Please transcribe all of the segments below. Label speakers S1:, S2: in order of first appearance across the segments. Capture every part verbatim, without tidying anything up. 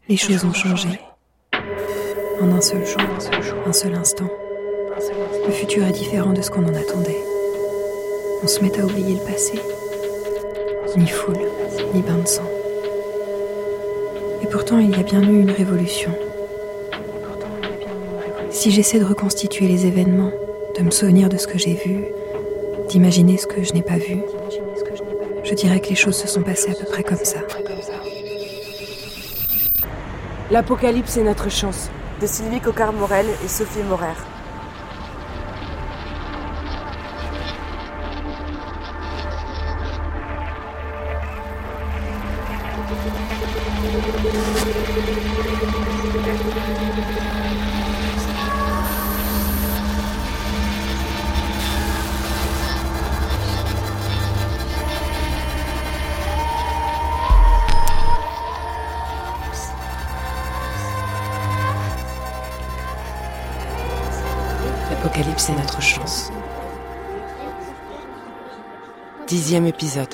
S1: Les choses ont changé. En un seul jour, un seul instant. Le futur est différent de ce qu'on en attendait. On se met à oublier le passé. Ni foule, ni bain de sang. Et pourtant, il y a bien eu une révolution. Si j'essaie de reconstituer les événements, de me souvenir de ce que j'ai vu, d'imaginer ce que je n'ai pas vu, je dirais que les choses se sont passées à peu près comme ça.
S2: L'apocalypse est notre chance, de Sylvie Coquart-Morel et Sophie Morer.
S3: L'apocalypse est notre chance. Dixième épisode.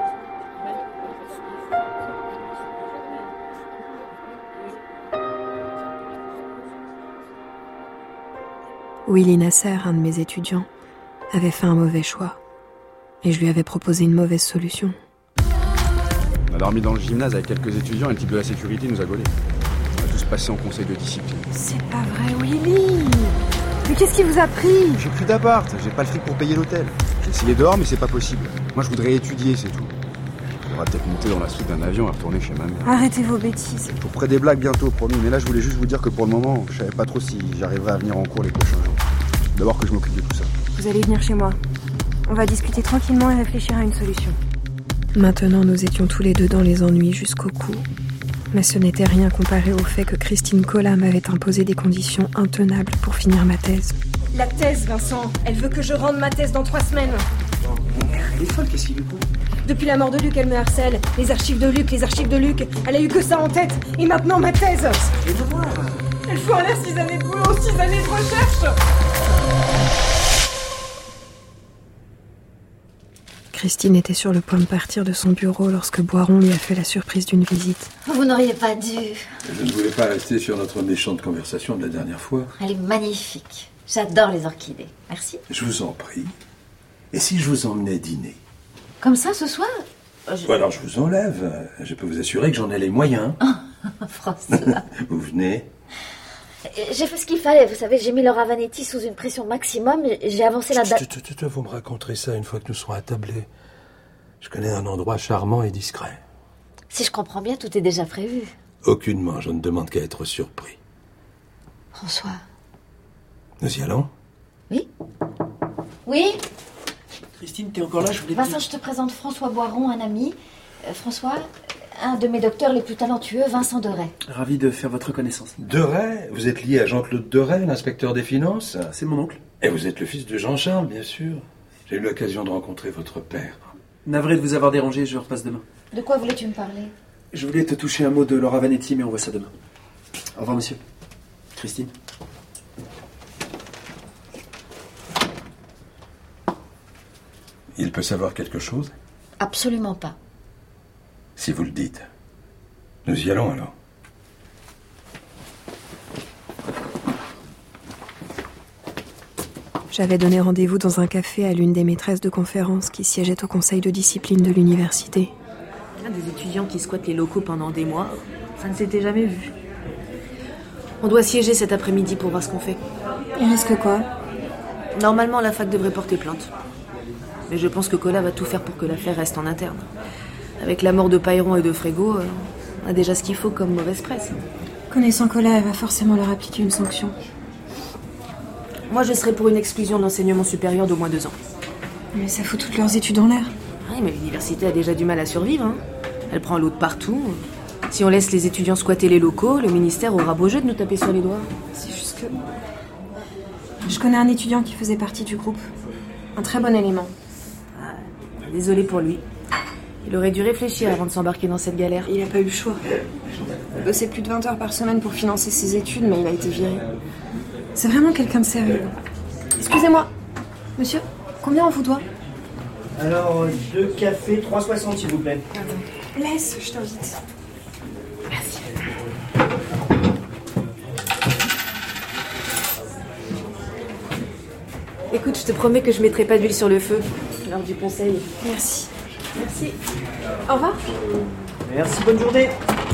S1: Willy Nasser, un de mes étudiants, avait fait un mauvais choix. Et je lui avais proposé une mauvaise solution.
S4: On a dormi dans le gymnase avec quelques étudiants et le type de la sécurité nous a gaulés. On a tous passé en conseil de discipline.
S2: C'est pas vrai, Willy! Mais qu'est-ce qui vous a pris?
S4: J'ai plus d'appart, j'ai pas le fric pour payer l'hôtel. J'ai essayé dehors mais c'est pas possible. Moi je voudrais étudier, c'est tout. On va peut-être monter dans la suite d'un avion et retourner chez ma mère.
S2: Arrêtez vos bêtises.
S4: Je vous ferai des blagues bientôt, promis. Mais là je voulais juste vous dire que pour le moment, je savais pas trop si j'arriverais à venir en cours les prochains jours. D'abord que je m'occupe de tout ça.
S2: Vous allez venir chez moi. On va discuter tranquillement et réfléchir à une solution.
S1: Maintenant, nous étions tous les deux dans les ennuis jusqu'au cou. Mais ce n'était rien comparé au fait que Christine Collat m'avait imposé des conditions intenables pour finir ma thèse.
S2: La thèse, Vincent, elle veut que je rende ma thèse dans trois semaines.
S5: Elle est folle, qu'est-ce qu'il lui faut?
S2: Depuis la mort de Luc, elle me harcèle. Les archives de Luc, les archives de Luc. Elle a eu que ça en tête. Et maintenant, ma thèse.
S5: Je vais voir.
S2: Elle fout en l'air six années de boulot, six années de recherche.
S1: Christine était sur le point de partir de son bureau lorsque Boiron lui a fait la surprise d'une visite.
S6: Vous n'auriez pas dû.
S7: Je ne voulais pas rester sur notre méchante conversation de la dernière fois.
S6: Elle est magnifique. J'adore les orchidées. Merci.
S7: Je vous en prie. Et si je vous emmenais dîner?
S6: Comme ça, ce soir je...
S7: Ou alors je vous enlève. Je peux vous assurer que j'en ai les moyens.
S6: François.
S7: Vous venez?
S6: J'ai fait ce qu'il fallait. Vous savez, j'ai mis le Ravanetti sous une pression maximum. J'ai avancé la date.
S7: Vous me raconterez ça une fois que nous serons attablés. Je connais un endroit charmant et discret.
S6: Si je comprends bien, tout est déjà prévu.
S7: Aucunement, je ne demande qu'à être surpris.
S6: François.
S7: Nous y allons?
S6: Oui. Oui.
S5: Christine, t'es encore là? Je voulais.
S6: Vincent, je te présente François Boiron, un ami. Euh, François, un de mes docteurs les plus talentueux, Vincent Deray.
S5: Ravi de faire votre connaissance.
S7: Deray? Vous êtes lié à Jean-Claude Deray, l'inspecteur des finances?
S5: C'est mon oncle.
S7: Et vous êtes le fils de Jean-Charles, bien sûr. J'ai eu l'occasion de rencontrer votre père.
S5: Navré de vous avoir dérangé, je repasse demain.
S6: De quoi voulais-tu me parler?
S5: Je voulais te toucher un mot de Laura Vanetti, mais on voit ça demain. Au revoir, monsieur. Christine.
S7: Il peut savoir quelque chose?
S6: Absolument pas.
S7: Si vous le dites. Nous y allons alors.
S1: J'avais donné rendez-vous dans un café à l'une des maîtresses de conférence qui siégeait au conseil de discipline de l'université.
S8: Des étudiants qui squattent les locaux pendant des mois, ça ne s'était jamais vu. On doit siéger cet après-midi pour voir ce qu'on fait.
S2: Il risque quoi?
S8: Normalement, la fac devrait porter plainte. Mais je pense que Collat va tout faire pour que l'affaire reste en interne. Avec la mort de Payron et de Frégo, on a déjà ce qu'il faut comme mauvaise presse.
S2: Connaissant Collat, elle va forcément leur appliquer une sanction.
S8: Moi, je serais pour une exclusion de l'enseignement supérieur d'au moins deux ans.
S2: Mais ça fout toutes leurs études en l'air.
S8: Oui, mais l'université a déjà du mal à survivre. Hein. Elle prend l'eau de partout. Si on laisse les étudiants squatter les locaux, le ministère aura beau jeu de nous taper sur les doigts.
S2: C'est juste que... Je connais un étudiant qui faisait partie du groupe. Un très bon élément.
S8: Ah, désolé pour lui. Il aurait dû réfléchir avant de s'embarquer dans cette galère.
S2: Il n'a pas eu le choix. Il bossait plus de vingt heures par semaine pour financer ses études, mais il a été viré. C'est vraiment quelqu'un de sérieux. Excusez-moi, monsieur, combien on vous doit?
S5: Alors, deux cafés, trois soixante s'il vous plaît.
S2: Laisse, je t'invite.
S8: Merci. Écoute, je te promets que je mettrai pas d'huile sur le feu. L'heure du conseil.
S2: Merci.
S8: Merci.
S2: Au revoir.
S5: Merci, bonne journée.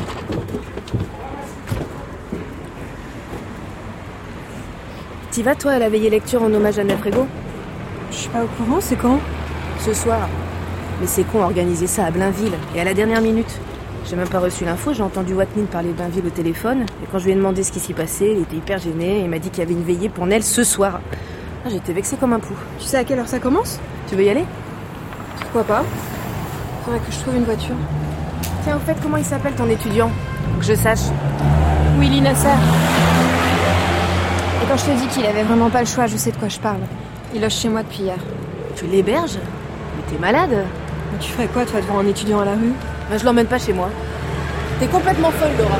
S8: T'y vas, toi, à la veillée lecture en hommage à Anna Frégo?
S2: Je suis pas au courant, c'est quand?
S8: Ce soir. Mais c'est con organiser ça à Blainville, et à la dernière minute. J'ai même pas reçu l'info, j'ai entendu Watney parler de Blainville au téléphone, et quand je lui ai demandé ce qui s'y passait, il était hyper gêné, et il m'a dit qu'il y avait une veillée pour Nell ce soir. Ah, j'étais vexée comme un pou.
S2: Tu sais à quelle heure ça commence?
S8: Tu veux y aller?
S2: Pourquoi pas? Faudrait que je trouve une voiture.
S8: Tiens, au fait, comment il s'appelle ton étudiant? Que je sache.
S2: Willy Nasser. Et quand je te dis qu'il avait vraiment pas le choix, je sais de quoi je parle. Il loge chez moi depuis hier.
S8: Tu l'héberges? Mais t'es malade?
S2: Mais tu ferais quoi, toi, devant un étudiant à la rue?
S8: Ben, je l'emmène pas chez moi. T'es complètement folle, Laura.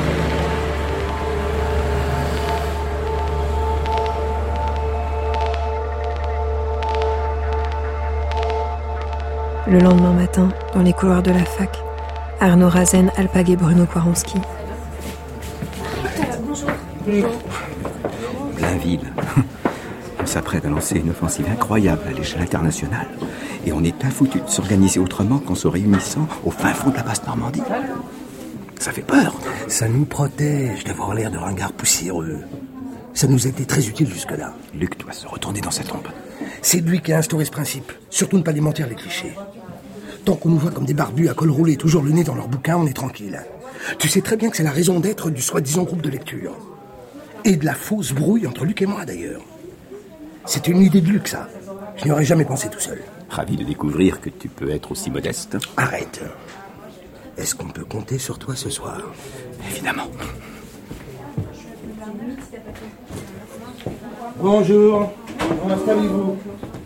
S1: Le lendemain matin, dans les couloirs de la fac, Arnaud Razen alpaguait Bruno Poironski.
S6: Bonjour.
S9: Blainville. On s'apprête à lancer une offensive incroyable à l'échelle internationale. Et on est infoutu de s'organiser autrement qu'en se réunissant au fin fond de la basse Normandie. Ça fait peur.
S7: Ça nous protège d'avoir l'air de ringard poussiéreux. Ça nous a été très utile jusque-là.
S9: Luc doit se retourner dans sa tombe.
S7: C'est lui qui a instauré ce principe. Surtout ne pas démentir les clichés. Tant qu'on nous voit comme des barbus à col roulé, toujours le nez dans leurs bouquins, on est tranquille. Tu sais très bien que c'est la raison d'être du soi-disant groupe de lecture. Et de la fausse brouille entre Luc et moi, d'ailleurs. C'est une idée de Luc, ça. Je n'y aurais jamais pensé tout seul.
S9: Ravi de découvrir que tu peux être aussi modeste.
S7: Arrête. Est-ce qu'on peut compter sur toi ce soir?
S9: Évidemment.
S5: Bonjour. Installez-vous.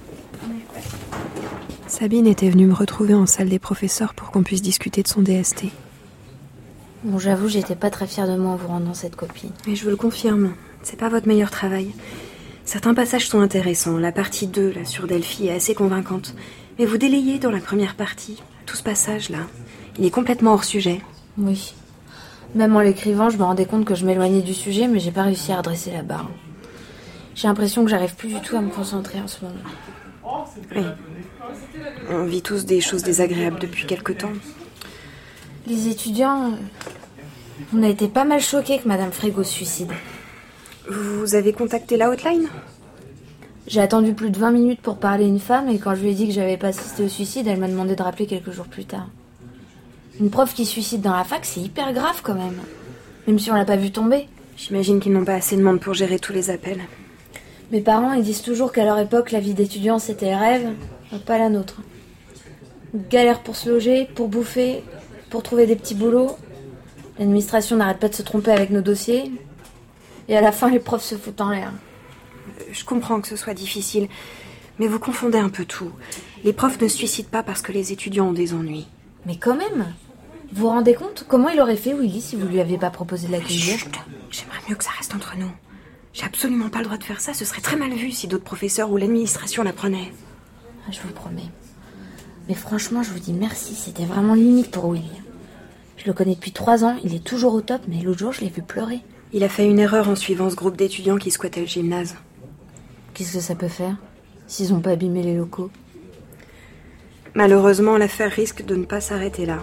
S1: Sabine était venue me retrouver en salle des professeurs pour qu'on puisse discuter de son D S T.
S6: Bon, j'avoue, j'étais pas très fière de moi en vous rendant cette copie.
S2: Mais je vous le confirme, c'est pas votre meilleur travail. Certains passages sont intéressants. La partie deux, là, sur Delphi, est assez convaincante. Mais vous délayez dans la première partie. Tout ce passage-là, il est complètement hors sujet.
S6: Oui. Même en l'écrivant, je me rendais compte que je m'éloignais du sujet, mais j'ai pas réussi à redresser la barre. J'ai l'impression que j'arrive plus du tout à me concentrer en ce moment.
S2: Oui. On vit tous des choses désagréables depuis quelque temps.
S6: Les étudiants... On a été pas mal choqués que Madame Frégo se suicide.
S2: Vous avez contacté la hotline?
S6: J'ai attendu plus de vingt minutes pour parler à une femme, et quand je lui ai dit que j'avais pas assisté au suicide, elle m'a demandé de rappeler quelques jours plus tard. Une prof qui se suicide dans la fac, c'est hyper grave quand même. Même si on l'a pas vu tomber.
S2: J'imagine qu'ils n'ont pas assez de monde pour gérer tous les appels.
S6: Mes parents, ils disent toujours qu'à leur époque, la vie d'étudiant, c'était le rêve, pas la nôtre. Galère pour se loger, pour bouffer, pour trouver des petits boulots. L'administration n'arrête pas de se tromper avec nos dossiers. Et à la fin, les profs se foutent en l'air.
S2: Je comprends que ce soit difficile, mais vous confondez un peu tout. Les profs ne se suicident pas parce que les étudiants ont des ennuis.
S6: Mais quand même, vous vous rendez compte comment il aurait fait, Willy, si vous lui aviez pas proposé de l'accueillir?
S2: Chut, j'aimerais mieux que ça reste entre nous. J'ai absolument pas le droit de faire ça, ce serait très mal vu si d'autres professeurs ou l'administration l'apprenaient.
S6: Ah, je vous le promets. Mais franchement, je vous dis merci, c'était vraiment limite pour Willy. Je le connais depuis trois ans, il est toujours au top, mais l'autre jour, je l'ai vu pleurer.
S2: Il a fait une erreur en suivant ce groupe d'étudiants qui squattait le gymnase.
S6: Qu'est-ce que ça peut faire, s'ils ont pas abîmé les locaux?
S2: Malheureusement, l'affaire risque de ne pas s'arrêter là.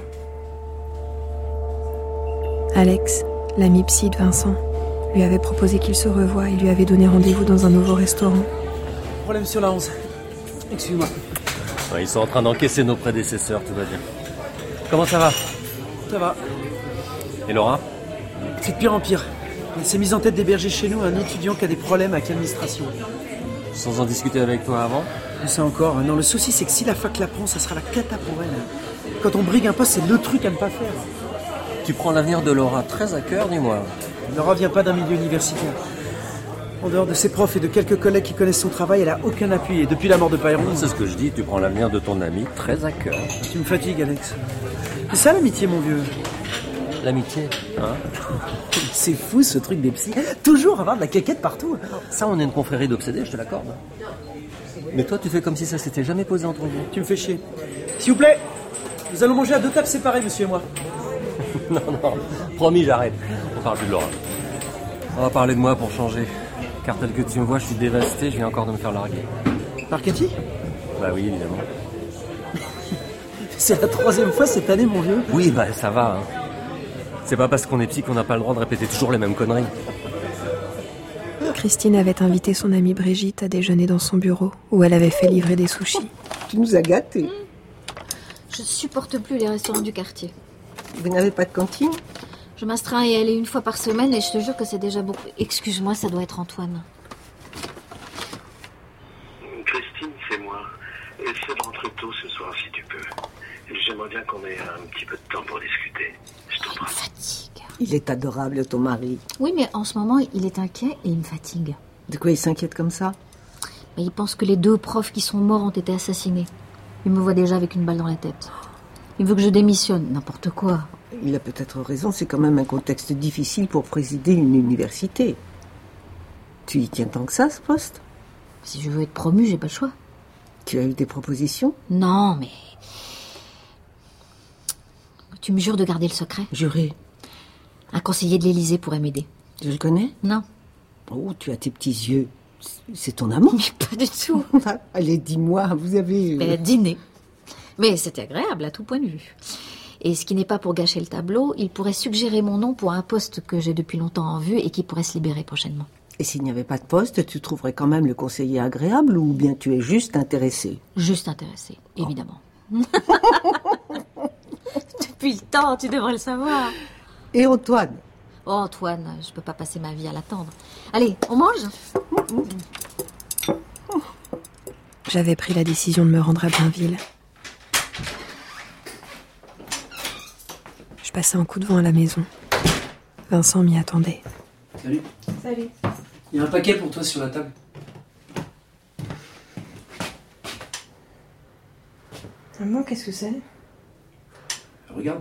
S1: Alex, l'ami psy de Vincent, lui avait proposé qu'il se revoie et lui avait donné rendez-vous dans un nouveau restaurant.
S5: Problème sur la onze. Excuse-moi.
S10: Ouais, ils sont en train d'encaisser nos prédécesseurs, tout va bien. Comment ça va?
S5: Ça va.
S10: Et Laura?
S5: C'est de pire en pire. Elle s'est mise en tête d'héberger chez nous un étudiant qui a des problèmes avec l'administration.
S10: Sans en discuter avec toi avant?
S5: Je sais encore. Non, le souci, c'est que si la fac l'apprend, ça sera la cata pour elle. Quand on brigue un poste, c'est le truc à ne pas faire.
S10: Tu prends l'avenir de Laura très à cœur, dis-moi.
S5: Laura vient pas d'un milieu universitaire. En dehors de ses profs et de quelques collègues qui connaissent son travail, elle a aucun appui. Et depuis la mort de Payron...
S10: C'est ce que je dis, tu prends l'avenir de ton ami très à cœur.
S5: Tu me fatigues, Alex. C'est ça l'amitié, mon vieux.
S10: L'amitié, hein?
S5: C'est fou, ce truc des psys. Toujours avoir de la caquette partout.
S10: Ça, on est une confrérie d'obsédés, je te l'accorde. Mais toi, tu fais comme si ça s'était jamais posé entre vous.
S5: Tu me fais chier. S'il vous plaît, nous allons manger à deux tables séparées, monsieur et moi.
S10: Non, non, promis, j'arrête. On parle plus de Laura. On va parler de moi pour changer. Car tel que tu me vois, je suis dévasté, je viens encore de me faire larguer.
S5: Par Cathy?
S10: Bah oui, évidemment.
S5: C'est la troisième fois cette année, mon vieux.
S10: Oui, bah ça va. Hein. C'est pas parce qu'on est psy qu'on n'a pas le droit de répéter toujours les mêmes conneries.
S1: Christine avait invité son amie Brigitte à déjeuner dans son bureau, où elle avait fait livrer des sushis.
S11: Tu nous as gâtés.
S12: Je supporte plus les restaurants du quartier.
S11: Vous n'avez pas de cantine?
S12: Je m'astreins à y aller une fois par semaine et je te jure que c'est déjà beaucoup. Excuse-moi, ça doit être Antoine.
S13: Christine, c'est moi. Essaie de rentrer tôt ce soir si tu peux. J'aimerais bien qu'on ait un petit peu de temps pour discuter. Je t'embrasse.
S12: Il me fatigue.
S11: Il est adorable, ton mari.
S12: Oui, mais en ce moment, il est inquiet et il me fatigue.
S11: De quoi il s'inquiète comme ça?
S12: Mais il pense que les deux profs qui sont morts ont été assassinés. Il me voit déjà avec une balle dans la tête. Il veut que je démissionne, n'importe quoi.
S11: Il a peut-être raison, c'est quand même un contexte difficile pour présider une université. Tu y tiens tant que ça, ce poste?
S12: Si je veux être promue, j'ai pas le choix.
S11: Tu as eu des propositions?
S12: Non, mais... Tu me jures de garder le secret?
S11: Juré.
S12: Un conseiller de l'Élysée pourrait m'aider.
S11: Je le connais?
S12: Non.
S11: Oh, tu as tes petits yeux. C'est ton amant?
S12: Mais pas du tout.
S11: Allez, dis-moi, vous avez...
S12: Mais dîner. Mais c'était agréable à tout point de vue. Et ce qui n'est pas pour gâcher le tableau, il pourrait suggérer mon nom pour un poste que j'ai depuis longtemps en vue et qui pourrait se libérer prochainement.
S11: Et s'il n'y avait pas de poste, tu trouverais quand même le conseiller agréable ou bien tu es juste intéressée?
S12: Juste intéressée, évidemment. Oh. Depuis le temps, tu devrais le savoir.
S11: Et Antoine?
S12: Oh, Antoine, je peux pas passer ma vie à l'attendre. Allez, on mange?
S1: J'avais pris la décision de me rendre à Blainville. Je passais un coup de vent à la maison. Vincent m'y attendait.
S5: Salut.
S6: Salut.
S5: Il y a un paquet pour toi sur la table.
S6: Ah bon, qu'est-ce que c'est?
S5: Regarde.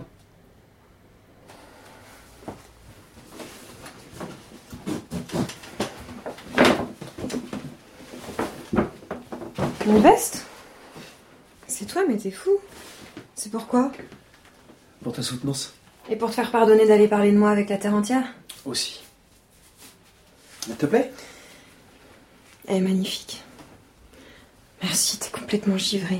S6: Une veste? C'est toi, mais t'es fou. C'est pourquoi?
S5: Pour ta soutenance.
S6: Et pour te faire pardonner d'aller parler de moi avec la terre entière?
S5: Aussi. Elle te plaît?
S6: Elle est magnifique. Merci, t'es complètement givrée.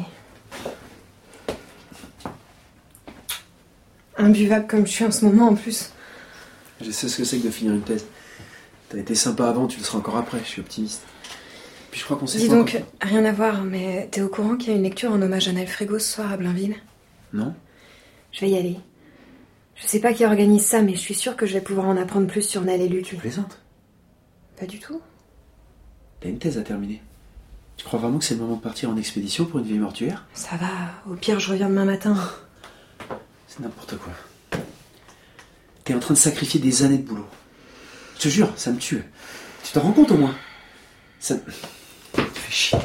S6: Imbuvable comme je suis en ce moment, en plus.
S5: Je sais ce que c'est que de finir une thèse. T'as été sympa avant, tu le seras encore après, je suis optimiste. Puis je crois qu'on s'est...
S6: Dis donc, quand... rien à voir, mais t'es au courant qu'il y a une lecture en hommage à Nel Frégo ce soir à Blainville?
S5: Non.
S6: Je vais y aller. Je sais pas qui organise ça, mais je suis sûre que je vais pouvoir en apprendre plus sur Nel et Luc.
S5: Tu plaisantes?
S6: Pas du tout.
S5: T'as une thèse à terminer. Tu crois vraiment que c'est le moment de partir en expédition pour une vieille mortuaire?
S6: Ça va, au pire je reviens demain matin.
S5: C'est n'importe quoi. T'es en train de sacrifier des années de boulot. Je te jure, ça me tue. Tu t'en rends compte au moins? Ça me fait chier.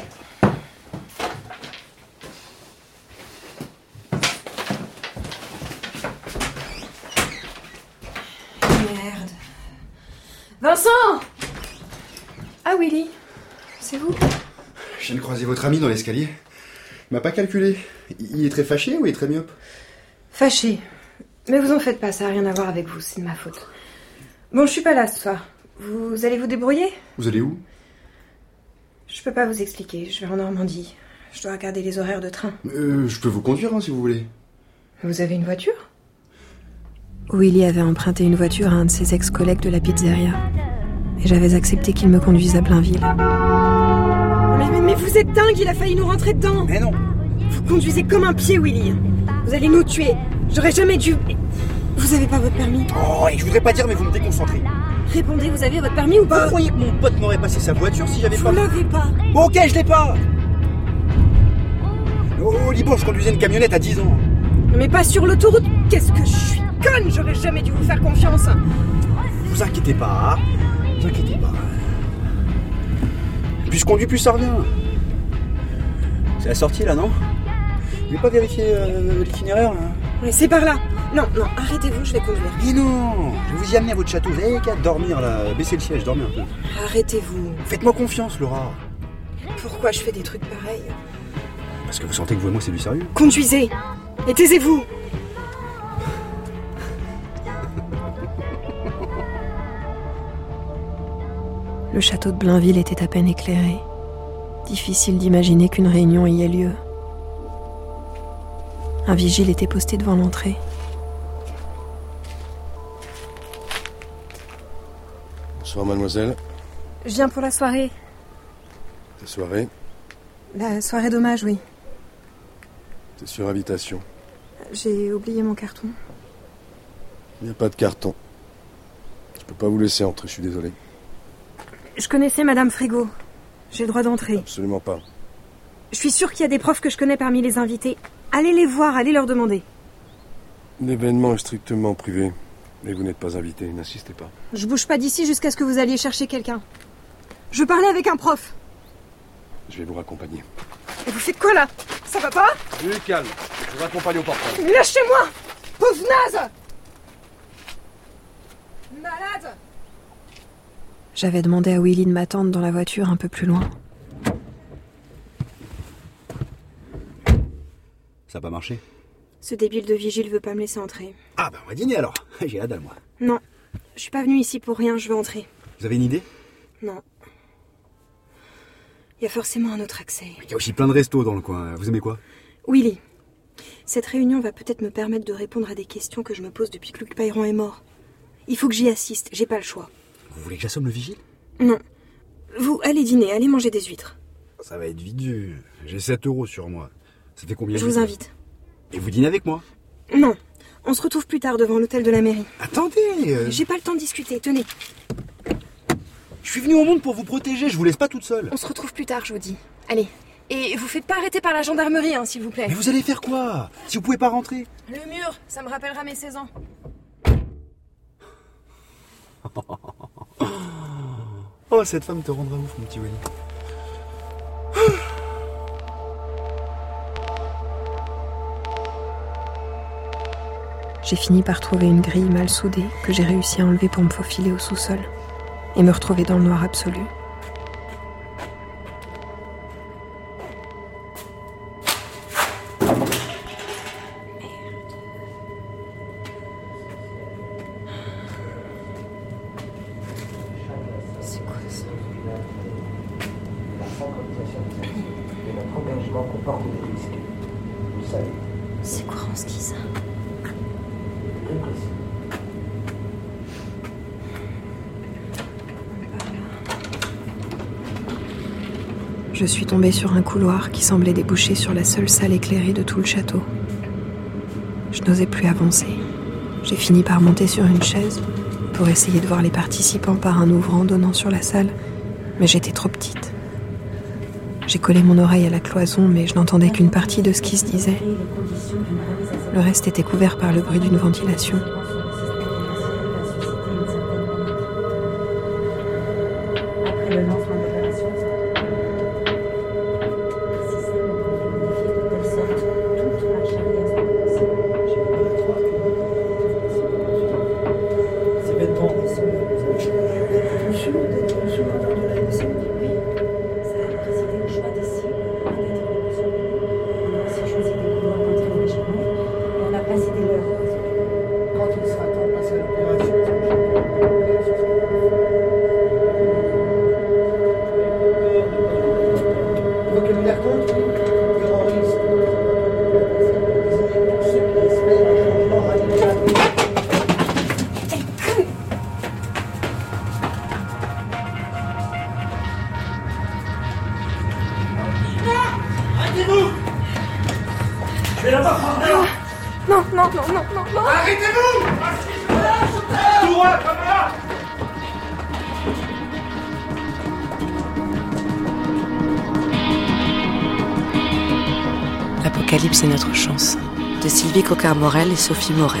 S6: Merde. Vincent! Ah, Willy, c'est vous?
S4: Je viens de croiser votre ami dans l'escalier. Il m'a pas calculé. Il est très fâché ou il est très myope?
S6: Fâché. Mais vous en faites pas, ça n'a rien à voir avec vous, c'est de ma faute. Bon, je suis pas là ce soir. Vous allez vous débrouiller?
S4: Vous allez où?
S6: Je peux pas vous expliquer, je vais en Normandie. Je dois regarder les horaires de train.
S4: Euh, je peux vous conduire, hein, si vous voulez.
S6: Vous avez une voiture?
S1: Willy avait emprunté une voiture à un de ses ex-collègues de la pizzeria. Et j'avais accepté qu'il me conduise à Blainville.
S6: Mais, mais, mais vous êtes dingue, il a failli nous rentrer dedans.
S4: Mais non.
S6: Vous conduisez comme un pied, Willy. Vous allez nous tuer. J'aurais jamais dû... Vous avez pas votre permis?
S4: Oh, et je voudrais pas dire, mais vous me déconcentrez.
S6: Répondez, vous avez votre permis ou pas?
S4: Vous croyez que mon pote m'aurait passé sa voiture si j'avais pas...
S6: Vous l'avez pas.
S4: Bon, ok, je l'ai pas. Oh, Libourne, je conduisais une camionnette à dix ans.
S6: Mais pas sur l'autoroute. Qu'est-ce que je suis conne. J'aurais jamais dû vous faire confiance.
S4: Vous inquiétez pas. Vous inquiétez pas. Plus je conduis, plus ça revient. C'est la sortie, là, non? Vous voulez pas vérifier euh, l'itinéraire, là?
S6: Mais c'est par là. Non, non, arrêtez-vous, je vais conduire.
S4: Mais non, je vais vous y amener à votre château. Vous avez qu'à dormir, là. Baissez le siège, dormez un peu.
S6: Arrêtez-vous.
S4: Faites-moi confiance, Laura.
S6: Pourquoi je fais des trucs pareils?
S4: Parce que vous sentez que vous et moi, c'est du sérieux.
S6: Conduisez. Et taisez-vous.
S1: Le château de Blainville était à peine éclairé. Difficile d'imaginer qu'une réunion y ait lieu. Un vigile était posté devant l'entrée.
S14: Bonsoir, mademoiselle.
S1: Je viens pour la soirée.
S14: Ta soirée?
S1: La soirée d'hommage, oui.
S14: T'es sur invitation.
S1: J'ai oublié mon carton.
S14: Il n'y a pas de carton. Je peux pas vous laisser entrer, je suis désolé.
S1: Je connaissais Madame Frigo. J'ai le droit d'entrer.
S14: Absolument pas.
S1: Je suis sûre qu'il y a des profs que je connais parmi les invités. Allez les voir, allez leur demander.
S14: L'événement est strictement privé. Et vous n'êtes pas invité, n'insistez pas.
S1: Je bouge pas d'ici jusqu'à ce que vous alliez chercher quelqu'un. Je veux parler avec un prof.
S14: Je vais vous raccompagner.
S1: Et vous faites quoi là? Ça va pas?
S14: Du calme, je vous raccompagne au portail.
S1: Mais lâchez-moi! Pauvre naze! Malade! J'avais demandé à Willy de m'attendre dans la voiture un peu plus loin.
S15: Ça n'a pas marché?
S1: Ce débile de vigile veut pas me laisser entrer.
S15: Ah bah on va dîner alors. J'ai la dalle moi.
S1: Non, je suis pas venue ici pour rien, je veux entrer.
S15: Vous avez une idée?
S1: Non. Il y a forcément un autre accès.
S15: Il y a aussi plein de restos dans le coin. Vous aimez quoi?
S1: Willy, cette réunion va peut-être me permettre de répondre à des questions que je me pose depuis que Luc Payron est mort. Il faut que j'y assiste, j'ai pas le choix.
S15: Vous voulez que j'assomme le vigile?
S1: Non. Vous, allez dîner, allez manger des huîtres.
S15: Ça va être vite vu. J'ai sept euros sur moi. Ça fait combien?
S1: Je vous invite.
S15: Et vous dînez avec moi?
S1: Non. On se retrouve plus tard devant l'hôtel de la mairie.
S15: Attendez euh...
S1: J'ai pas le temps de discuter, tenez.
S15: Je suis venu au monde pour vous protéger, je vous laisse pas toute seule.
S1: On se retrouve plus tard, je vous dis. Allez. Et vous faites pas arrêter par la gendarmerie, hein, s'il vous plaît.
S15: Mais vous allez faire quoi si vous pouvez pas rentrer?
S1: Le mur, ça me rappellera mes seize ans.
S15: Oh, cette femme te rendra ouf, mon petit Willy.
S1: J'ai fini par trouver une grille mal soudée que j'ai réussi à enlever pour me faufiler au sous-sol et me retrouver dans le noir absolu.
S7: C'est quoi ça? La synchronisation et notre engagement comporte des risques. Vous savez.
S1: C'est quoi en ski ça? Je suis tombée sur un couloir qui semblait déboucher sur la seule salle éclairée de tout le château. Je n'osais plus avancer. J'ai fini par monter sur une chaise pour essayer de voir les participants par un ouvrant donnant sur la salle, mais j'étais trop petite. J'ai collé mon oreille à la cloison, mais je n'entendais qu'une partie de ce qui se disait. Le reste était couvert par le bruit d'une ventilation.
S16: Après le lancement de l'opération, de telle sorte, toute marche arrière
S7: Ces vêtements sont toujours d'être sous l'ordre de la N C.
S16: Oui, ça a présidé au choix des cibles et d'être on a aussi choisi des couloirs d'entrée légèrement et on a passé des leurs.
S7: Quand il sera temps de passer à l'opération, il faut que nous les raconte, terroriste. Pour ceux qui espèrent un changement radical.
S16: Arrêtez-vous! Je vais là-bas prendre l'air.
S1: Non, non, non, non, non, non.
S16: Arrêtez-vous! Tout droit, comme là!
S3: L'Apocalypse est notre chance, de Sylvie Coquart-Morel et Sophie Morer.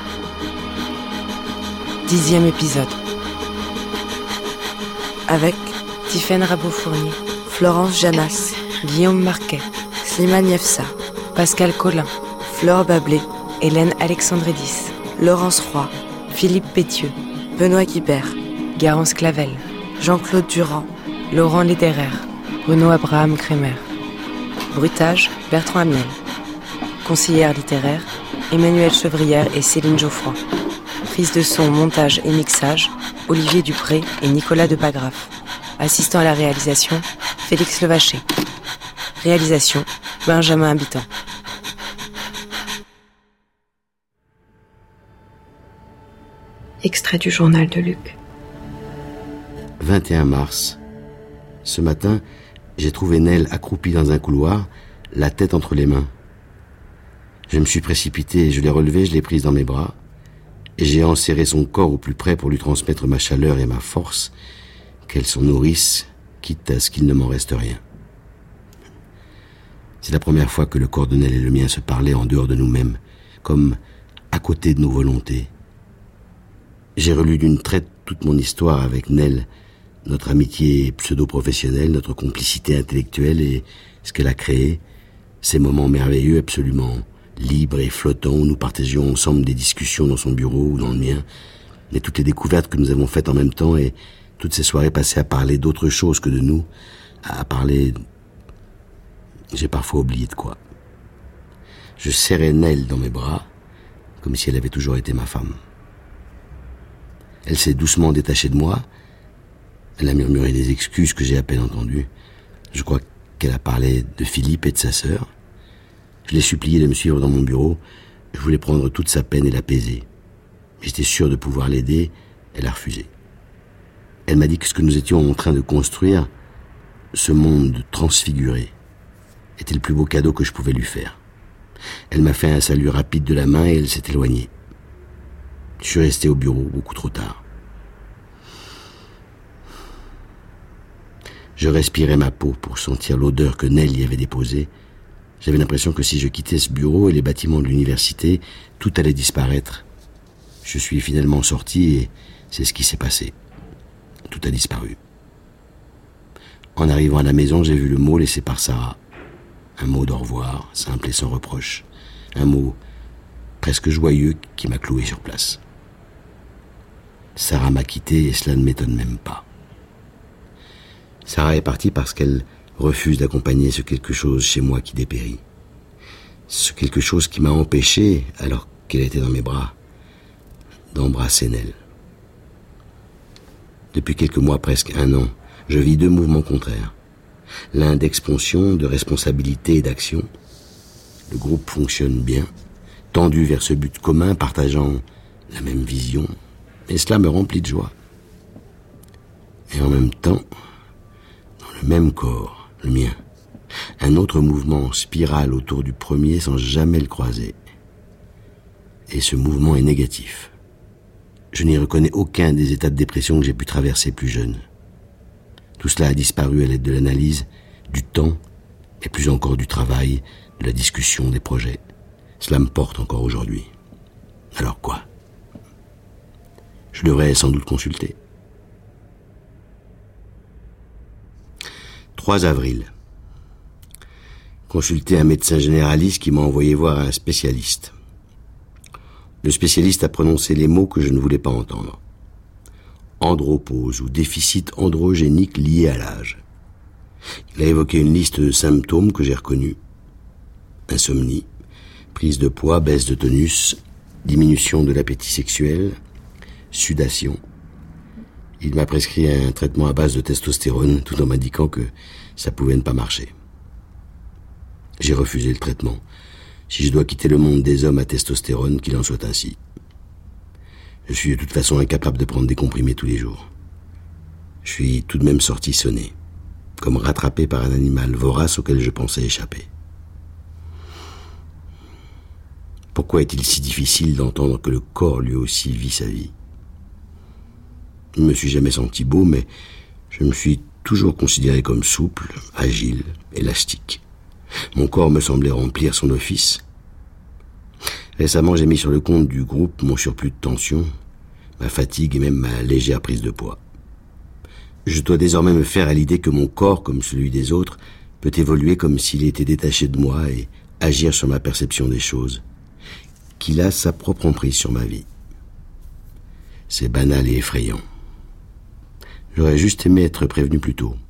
S3: Dixième épisode. Avec Tiffaine Rabot-Fournier, Florence Janas, Guillaume Marquet, Slimane Yefsa, Pascal Collin, Flore Bablé, Hélène Alexandridis, Laurence Roy, Philippe Pétieux, Benoît Guibert, Garance Clavel, Jean-Claude Durand, Laurent Lederer, Bruno Abraham Kremer. Bruitage, Bertrand Amiel. Conseillère littéraire, Emmanuelle Chevrière et Céline Geoffroy. Prise de son, montage et mixage, Olivier Dupré et Nicolas Depagraf. Assistant à la réalisation, Félix Levaché. Réalisation, Benjamin Habitant.
S2: Extrait du journal de Luc.
S17: vingt et un mars. Ce matin, j'ai trouvé Nell accroupie dans un couloir, la tête entre les mains. Je me suis précipité, je l'ai relevée, je l'ai prise dans mes bras, et j'ai enserré son corps au plus près pour lui transmettre ma chaleur et ma force, qu'elle s'en nourrisse, quitte à ce qu'il ne m'en reste rien. C'est la première fois que le corps de Nell et le mien se parlaient en dehors de nous-mêmes, comme à côté de nos volontés. J'ai relu d'une traite toute mon histoire avec Nell, notre amitié pseudo-professionnelle, notre complicité intellectuelle et ce qu'elle a créé, ces moments merveilleux, absolument libres et flottants où nous partagions ensemble des discussions dans son bureau ou dans le mien, mais toutes les découvertes que nous avons faites en même temps et toutes ces soirées passées à parler d'autre chose que de nous, à parler... J'ai parfois oublié de quoi. Je serrais Nell dans mes bras, comme si elle avait toujours été ma femme. Elle s'est doucement détachée de moi. Elle a murmuré des excuses que j'ai à peine entendues. Je crois qu'elle a parlé de Philippe et de sa sœur. Je l'ai supplié de me suivre dans mon bureau. Je voulais prendre toute sa peine et l'apaiser. J'étais sûr de pouvoir l'aider. Elle a refusé. Elle m'a dit que ce que nous étions en train de construire, ce monde transfiguré, était le plus beau cadeau que je pouvais lui faire. Elle m'a fait un salut rapide de la main et elle s'est éloignée. Je suis resté au bureau beaucoup trop tard. Je respirais ma peau pour sentir l'odeur que Nell y avait déposée. J'avais l'impression que si je quittais ce bureau et les bâtiments de l'université, tout allait disparaître. Je suis finalement sorti et c'est ce qui s'est passé. Tout a disparu. En arrivant à la maison, j'ai vu le mot laissé par Sarah. Un mot d'au revoir, simple et sans reproche. Un mot presque joyeux qui m'a cloué sur place. Sarah m'a quitté et cela ne m'étonne même pas. Sarah est partie parce qu'elle refuse d'accompagner ce quelque chose chez moi qui dépérit. Ce quelque chose qui m'a empêché, alors qu'elle était dans mes bras, d'embrasser Nell. Depuis quelques mois, presque un an, je vis deux mouvements contraires. L'un d'expansion, de responsabilité et d'action. Le groupe fonctionne bien, tendu vers ce but commun, partageant la même vision, et cela me remplit de joie. Et en même temps, dans le même corps, le mien, un autre mouvement spirale autour du premier sans jamais le croiser. Et ce mouvement est négatif. Je n'y reconnais aucun des états de dépression que j'ai pu traverser plus jeune. Tout cela a disparu à l'aide de l'analyse, du temps, et plus encore du travail, de la discussion, des projets. Cela me porte encore aujourd'hui. Alors quoi ? Je devrais sans doute consulter. trois avril. Consulter un médecin généraliste qui m'a envoyé voir un spécialiste. Le spécialiste a prononcé les mots que je ne voulais pas entendre. Andropause ou déficit androgénique lié à l'âge. Il a évoqué une liste de symptômes que j'ai reconnus. Insomnie, prise de poids, baisse de tonus, diminution de l'appétit sexuel, sudation. Il m'a prescrit un traitement à base de testostérone tout en m'indiquant que ça pouvait ne pas marcher. J'ai refusé le traitement. Si je dois quitter le monde des hommes à testostérone, qu'il en soit ainsi. Je suis de toute façon incapable de prendre des comprimés tous les jours. Je suis tout de même sorti sonné, comme rattrapé par un animal vorace auquel je pensais échapper. Pourquoi est-il si difficile d'entendre que le corps lui aussi vit sa vie ? Je ne me suis jamais senti beau, mais je me suis toujours considéré comme souple, agile, élastique. Mon corps me semblait remplir son office. Récemment, j'ai mis sur le compte du groupe mon surplus de tension, ma fatigue et même ma légère prise de poids. Je dois désormais me faire à l'idée que mon corps, comme celui des autres, peut évoluer comme s'il était détaché de moi et agir sur ma perception des choses, qu'il a sa propre emprise sur ma vie. C'est banal et effrayant. J'aurais juste aimé être prévenu plus tôt.